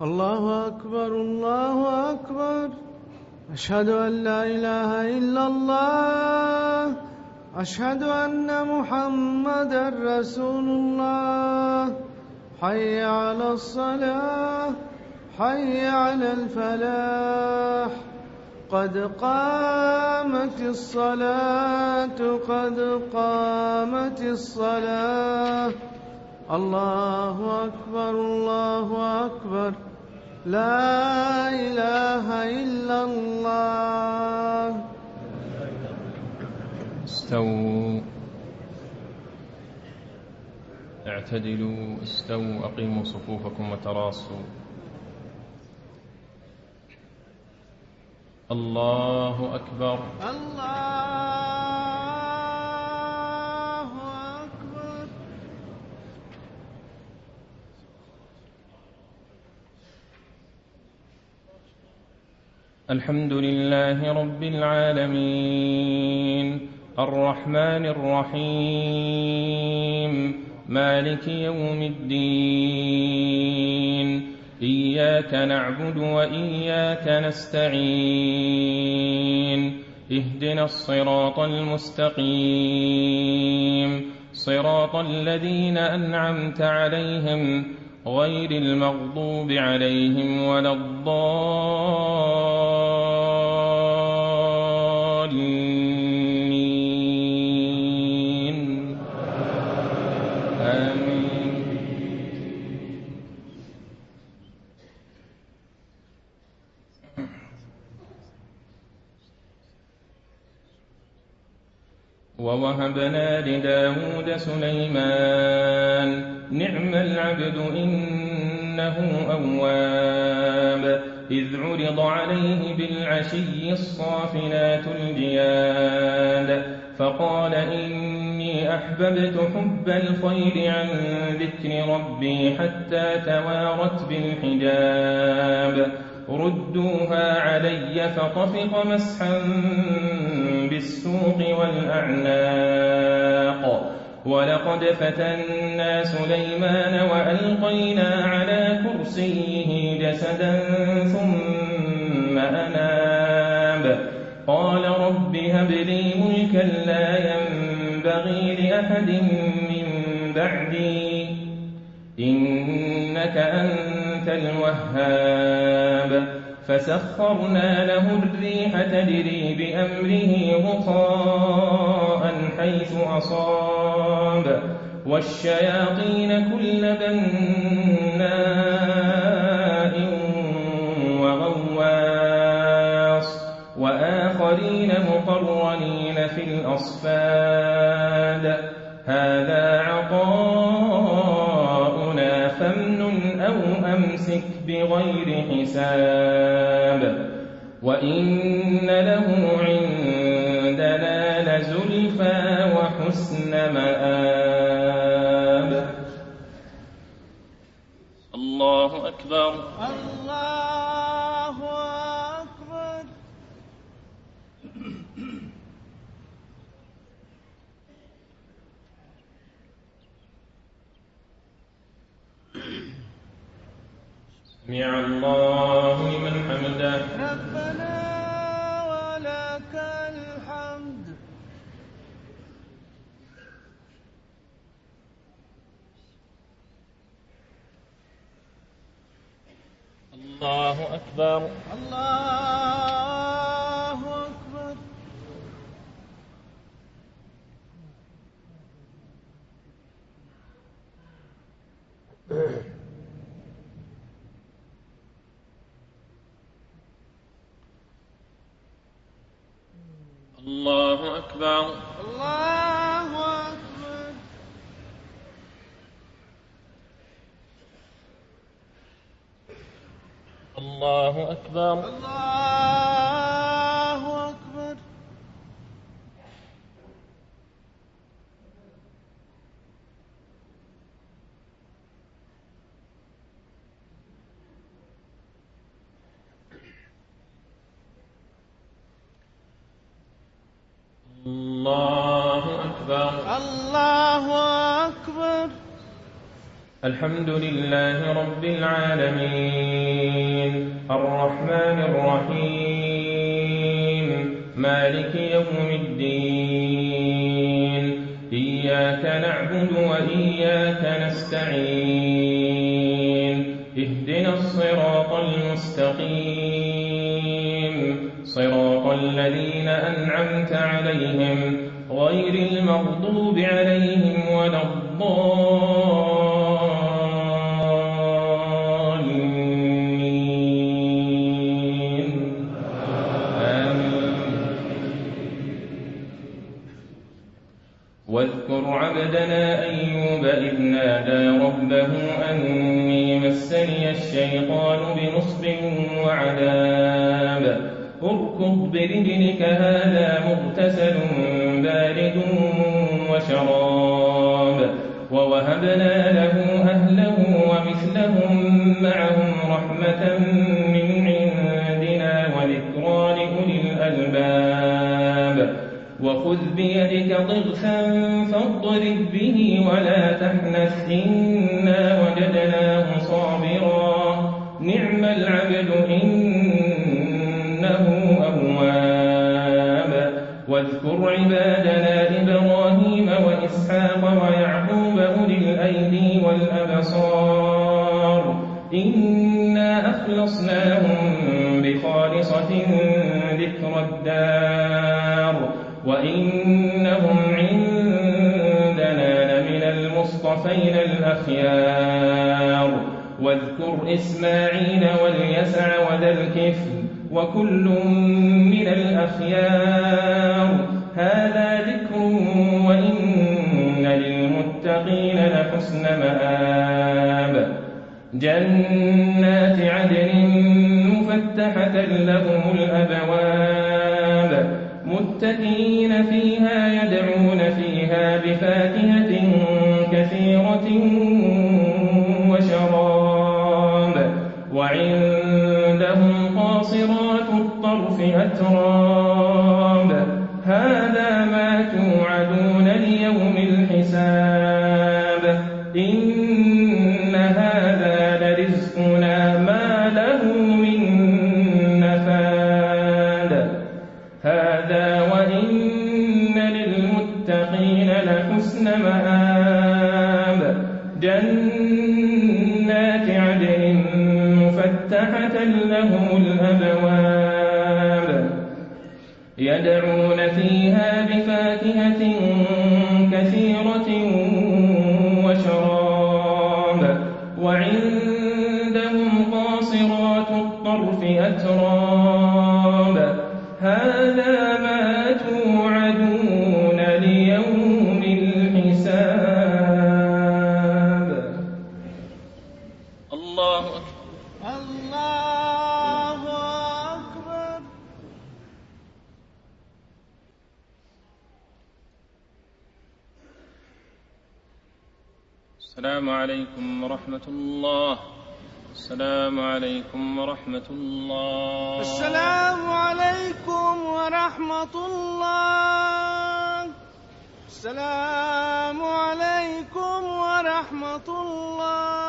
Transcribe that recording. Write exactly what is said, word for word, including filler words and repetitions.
الله أكبر الله أكبر. أشهد أن لا إله إلا الله. أشهد أن محمدا رسول الله. حي على الصلاة حي على الفلاح. قد قامت الصلاة قد قامت الصلاة. الله أكبر الله أكبر. لا إله إلا الله. استووا اعتدلوا استووا أقيموا صفوفكم وتراصوا. الله أكبر الله أكبر. الحمد لله رب العالمين الرحمن الرحيم مالك يوم الدين. إياك نعبد وإياك نستعين. اهدنا الصراط المستقيم صراط الذين أنعمت عليهم غير المغضوب عليهم ولا الضالين. آمين. ووهبنا لداود سليمان نعم العبد إنه أواب. إذ عرض عليه بالعشي الصافنات الجياد فقال إني أحببت حب الخير عن ذكر ربي حتى توارت بالحجاب. ردوها علي فطفق مسحا بالسوق والأعناق. ولقد فتنا سليمان وألقينا على كرسيه جسدا ثم أناب. قال رب هب لي ملكا لا ينبغي لأحد من بعدي إنك أنت الوهاب. فسخرنا له الريح تجري بأمره رخاء حيث أصاب. والشياطين كل بناء وغواص وآخرين مقرنين في الأصفاد. هذا عطاؤنا فامنن أو أمسك بغير حساب. وإن له عندنا لزلفى وحسن مآب. الله أكبر الله أكبر. سمع الله لمن حمده. ربنا ولك الحمد. الله أكبر الله أكبر. الله أكبر الله أكبر. الله أكبر الله أكبر. الله أكبر الله أكبر. الحمد لله رب العالمين الرحمن الرحيم مالك يوم الدين إياك نعبد وإياك نستعين اهدنا الصراط المستقيم صراط الذين أنعمت عليهم غير المغضوب عليهم ولا الضالين آمين. واذكر عبدنا أيوب إذ نادى ربه أني مسني الشيطان بنصب وعذاب اركض برجلك هذا مغتسل بارد وشراب ووهبنا له أهله ومثلهم معهم رحمة من عندنا وذكرى لأولي الألباب وخذ بيدك ضغثا فاضرب به ولا تحنث إنا وجدناه صابرا نعم العبد إنه أواب واذكر عبادنا إبراهيم وإسحاق ويعقوب أولي الأيدي والأبصار إنا أخلصناهم بخالصة ذكر الدار وإنهم عندنا لمن المصطفين الأخيار واذكر إسماعيل واليسع وذا الكفل وكل من الأخيار هذا ذكر وإن للمتقين لحسن مآب جنات عدن مفتحة لهم الأبواب متكئين فيها يدعون فيها بفاكهة كثيرة وشراب وعندهم قاصرات الطرف أتراب هذا ما توعدون ليوم الحساب إن هذا لرزقنا ما له من نفاد هذا وإن للمتقين لحسن مآب جنات عدن مفتحة لهم الأبواب يدعون فيها بفاكهة كثيرة وشراب وعندهم قاصرات الطرف أتراب هذا ما توعدون ليوم الحساب الله أكبر الله أكبر. السلام عليكم ورحمة الله. السلام عليكم ورحمة الله. السلام عليكم ورحمة الله. السلام عليكم ورحمة الله.